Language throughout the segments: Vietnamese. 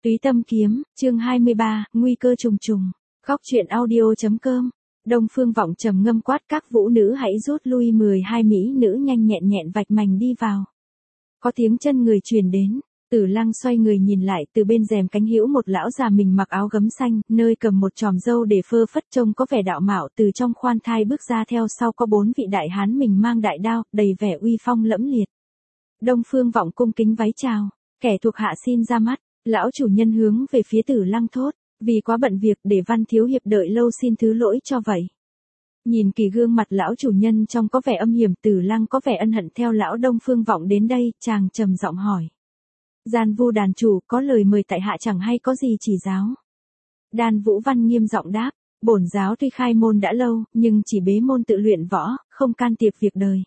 Túy Tâm Kiếm, chương 23, nguy cơ trùng trùng. Góc truyện audio.com. Đông Phương Vọng trầm ngâm quát các vũ nữ hãy rút lui, 12 mỹ nữ nhanh nhẹn nhẹn vạch mành đi vào. Có tiếng chân người truyền đến, Tử Lăng xoay người nhìn lại, từ bên rèm cánh hữu một lão già mình mặc áo gấm xanh, nơi cầm một chòm râu để phơ phất trông có vẻ đạo mạo, từ trong khoan thai bước ra, theo sau có 4 vị đại hán mình mang đại đao, đầy vẻ uy phong lẫm liệt. Đông Phương Vọng cung kính váy chào, kẻ thuộc hạ xin ra mắt. Lão chủ nhân hướng về phía Tử Lăng thốt, vì quá bận việc để Văn thiếu hiệp đợi lâu, xin thứ lỗi cho vậy. Nhìn kỳ gương mặt lão chủ nhân trông có vẻ âm hiểm, Tử Lăng có vẻ ân hận theo lão Đông Phương Vọng đến đây, chàng trầm giọng hỏi. Gian Vu đàn chủ, có lời mời tại hạ chẳng hay có gì chỉ giáo. Đan Vũ Văn nghiêm giọng đáp, bổn giáo tuy khai môn đã lâu, nhưng chỉ bế môn tự luyện võ, không can thiệp việc đời.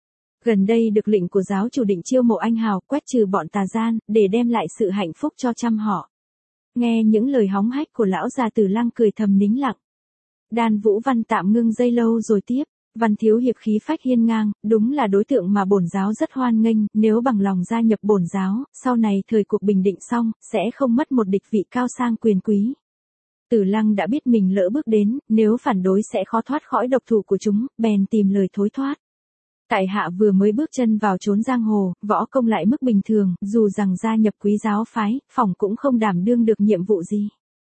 Gần đây được lệnh của giáo chủ định chiêu mộ anh hào, quét trừ bọn tà gian, để đem lại sự hạnh phúc cho trăm họ. Nghe những lời hóng hách của lão già, Tử Lăng cười thầm nín lặng. Đan Vũ Văn tạm ngưng giây lâu rồi tiếp, Văn thiếu hiệp khí phách hiên ngang, đúng là đối tượng mà bổn giáo rất hoan nghênh, nếu bằng lòng gia nhập bổn giáo, sau này thời cuộc bình định xong, sẽ không mất một địch vị cao sang quyền quý. Tử Lăng đã biết mình lỡ bước đến, nếu phản đối sẽ khó thoát khỏi độc thủ của chúng, bèn tìm lời thối thoát. Tại hạ vừa mới bước chân vào chốn giang hồ, võ công lại mức bình thường, dù rằng gia nhập quý giáo phái, phỏng cũng không đảm đương được nhiệm vụ gì.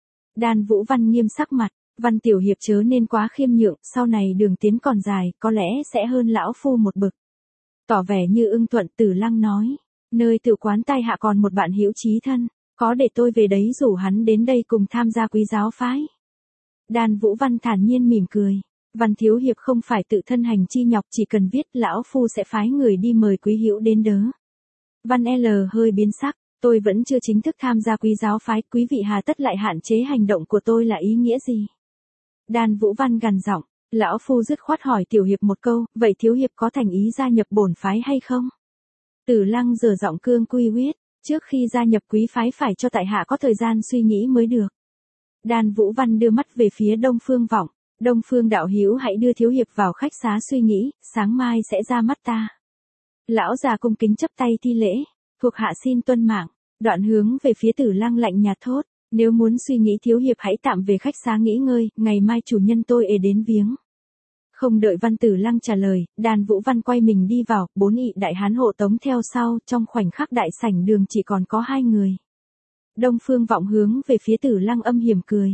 Đan Vũ Văn nghiêm sắc mặt, Văn tiểu hiệp chớ nên quá khiêm nhượng, sau này đường tiến còn dài, có lẽ sẽ hơn lão phu một bậc. Tỏ vẻ như ưng thuận, Tử Lăng nói, nơi tự quán tai hạ còn một bạn hữu chí thân, có để tôi về đấy rủ hắn đến đây cùng tham gia quý giáo phái. Đan Vũ Văn thản nhiên mỉm cười. Văn thiếu hiệp không phải tự thân hành chi nhọc, chỉ cần viết, lão phu sẽ phái người đi mời quý hữu đến đớ. Văn L hơi biến sắc, tôi vẫn chưa chính thức tham gia quý giáo phái, quý vị hà tất lại hạn chế hành động của tôi là ý nghĩa gì? Đan Vũ Văn gằn giọng, lão phu dứt khoát hỏi tiểu hiệp một câu, vậy thiếu hiệp có thành ý gia nhập bổn phái hay không? Tử Lăng giở giọng cương quy quyết, trước khi gia nhập quý phái phải cho tại hạ có thời gian suy nghĩ mới được. Đan Vũ Văn đưa mắt về phía Đông Phương Vọng. Đông Phương đạo hữu hãy đưa thiếu hiệp vào khách xá suy nghĩ, sáng mai sẽ ra mắt ta. Lão già cung kính chấp tay thi lễ, thuộc hạ xin tuân mạng, đoạn hướng về phía Tử Lăng lạnh nhạt thốt, nếu muốn suy nghĩ thiếu hiệp hãy tạm về khách xá nghỉ ngơi, ngày mai chủ nhân tôi đến viếng. Không đợi Văn Tử Lăng trả lời, Đan Vũ Văn quay mình đi vào, 4 ị đại hán hộ tống theo sau, trong khoảnh khắc đại sảnh đường chỉ còn có 2 người. Đông Phương Vọng hướng về phía Tử Lăng âm hiểm cười.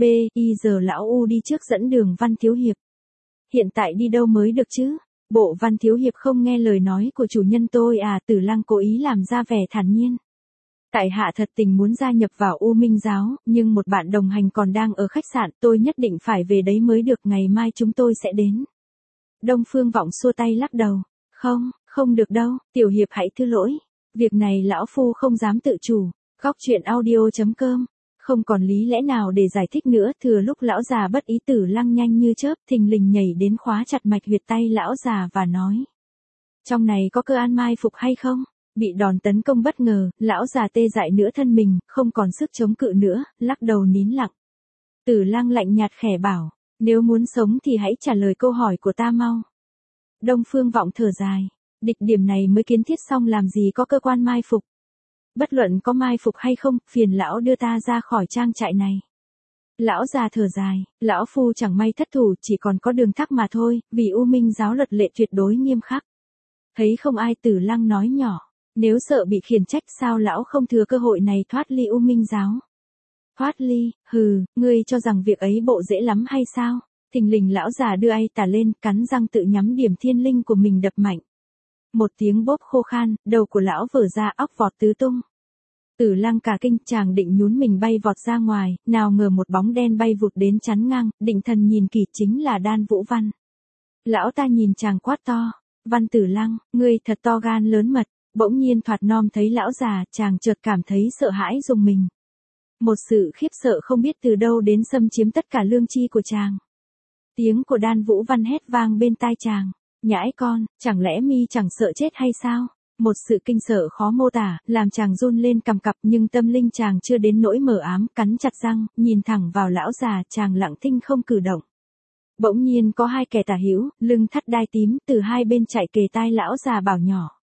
Giờ lão U đi trước dẫn đường Văn thiếu hiệp. Hiện tại đi đâu mới được chứ? Bộ Văn thiếu hiệp không nghe lời nói của chủ nhân tôi à? Tử Lăng cố ý làm ra vẻ thản nhiên. Tại hạ thật tình muốn gia nhập vào U Minh giáo, nhưng một bạn đồng hành còn đang ở khách sạn, tôi nhất định phải về đấy mới được, ngày mai chúng tôi sẽ đến. Đông Phương Vọng xua tay lắc đầu. Không được đâu, tiểu hiệp hãy thứ lỗi. Việc này lão phu không dám tự chủ. Góc truyện audio.com. Không còn lý lẽ nào để giải thích nữa, thừa lúc lão già bất ý, Tử Lăng nhanh như chớp thình lình nhảy đến khóa chặt mạch huyệt tay lão già và nói. Trong này có cơ an mai phục hay không? Bị đòn tấn công bất ngờ, lão già tê dại nửa thân mình, không còn sức chống cự nữa, lắc đầu nín lặng. Tử Lăng lạnh nhạt khẽ bảo, nếu muốn sống thì hãy trả lời câu hỏi của ta mau. Đông Phương Vọng thở dài, địch điểm này mới kiến thiết xong làm gì có cơ quan mai phục. Bất luận có mai phục hay không, phiền lão đưa ta ra khỏi trang trại này. Lão già thở dài, lão phu chẳng may thất thủ, chỉ còn có đường tắc mà thôi, vì U Minh giáo luật lệ tuyệt đối nghiêm khắc. Thấy không ai, Tử Lăng nói nhỏ, nếu sợ bị khiển trách sao lão không thừa cơ hội này thoát ly U Minh giáo? Thoát ly, ngươi cho rằng việc ấy bộ dễ lắm hay sao? Thình lình lão già đưa tay tả lên, cắn răng tự nhắm điểm thiên linh của mình đập mạnh. Một tiếng bốp khô khan, đầu của lão vỡ ra, óc vọt tứ tung. Tử Lăng cả kinh, chàng định nhún mình bay vọt ra ngoài, nào ngờ một bóng đen bay vụt đến chắn ngang, định thần nhìn kỹ chính là Đan Vũ Văn. Lão ta nhìn chàng quát to, Văn Tử Lăng, ngươi thật to gan lớn mật. Bỗng nhiên thoạt nom thấy lão già, chàng chợt cảm thấy sợ hãi rùng mình. Một sự khiếp sợ không biết từ đâu đến xâm chiếm tất cả lương chi của chàng. Tiếng của Đan Vũ Văn hét vang bên tai chàng. Nhãi con, chẳng lẽ mi chẳng sợ chết hay sao? Một sự kinh sợ khó mô tả, làm chàng run lên cầm cập, nhưng tâm linh chàng chưa đến nỗi mờ ám, cắn chặt răng, nhìn thẳng vào lão già, chàng lặng thinh không cử động. Bỗng nhiên có 2 kẻ tả hữu, lưng thắt đai tím, từ hai bên chạy kề tai lão già bảo nhỏ.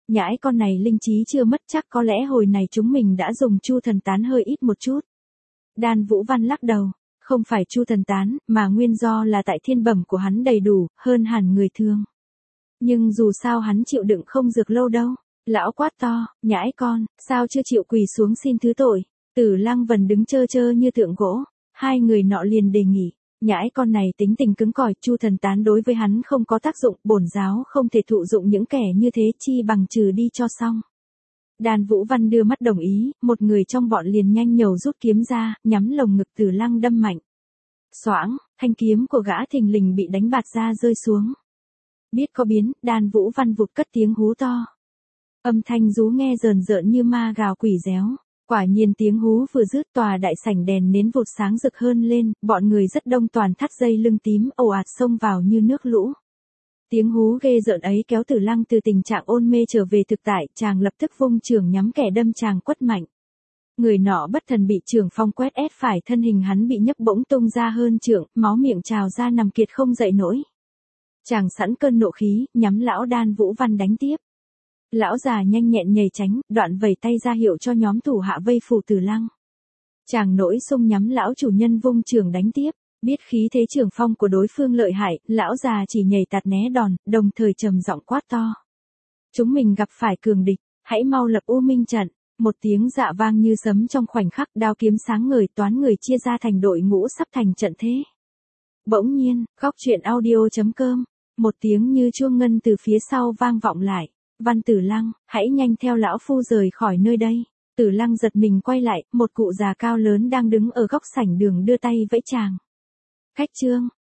Nhãi con này linh trí chưa mất, chắc có lẽ hồi này chúng mình đã dùng chu thần tán hơi ít một chút. Đan Vũ Văn lắc đầu, không phải chu thần tán, mà nguyên do là tại thiên bẩm của hắn đầy đủ, hơn hẳn người thường. Nhưng dù sao hắn chịu đựng không dược lâu đâu. Lão quát to, nhãi con, sao chưa chịu quỳ xuống xin thứ tội. Tử Lăng Vân đứng chơ chơ như tượng gỗ, hai người nọ liền đề nghị. Nhãi con này tính tình cứng cỏi, chu thần tán đối với hắn không có tác dụng, bổn giáo không thể thụ dụng những kẻ như thế, chi bằng trừ đi cho xong. Đan Vũ Văn đưa mắt đồng ý, một người trong bọn liền nhanh nhẩu rút kiếm ra, nhắm lồng ngực Tử Lăng đâm mạnh. Xoảng, thanh kiếm của gã thình lình bị đánh bạt ra rơi xuống. Biết có biến, Đan Vũ Văn vụt cất tiếng hú to. Âm thanh rú nghe rờn rợn như ma gào quỷ réo. Quả nhiên tiếng hú vừa dứt, tòa đại sảnh đèn nến vụt sáng rực hơn lên, bọn người rất đông toàn thắt dây lưng tím ồ ạt xông vào như nước lũ. Tiếng hú ghê rợn ấy kéo Tử Lăng từ tình trạng ôn mê trở về thực tại, chàng lập tức vung chưởng nhắm kẻ đâm chàng quất mạnh. Người nọ bất thần bị chưởng phong quét ép phải, thân hình hắn bị nhấc bỗng tung ra hơn trượng, máu miệng trào ra nằm kiệt không dậy nổi. Chàng sẵn cơn nộ khí, nhắm lão Đan Vũ Văn đánh tiếp. Lão già nhanh nhẹn nhảy tránh, đoạn vẩy tay ra hiệu cho nhóm thủ hạ vây phủ Tử Lăng. Chàng nổi xung nhắm lão chủ nhân vung chưởng đánh tiếp, biết khí thế chưởng phong của đối phương lợi hại, lão già chỉ nhảy tạt né đòn, đồng thời trầm giọng quát to. Chúng mình gặp phải cường địch, hãy mau lập U Minh trận. Một tiếng dạ vang như sấm trong khoảnh khắc, đao kiếm sáng ngời, toán người chia ra thành đội ngũ sắp thành trận thế. Bỗng nhiên, góc truyện audio.com, một tiếng như chuông ngân từ phía sau vang vọng lại. Văn Tử Lăng, hãy nhanh theo lão phu rời khỏi nơi đây. Tử Lăng giật mình quay lại, một cụ già cao lớn đang đứng ở góc sảnh đường đưa tay vẫy chàng. Khách trương,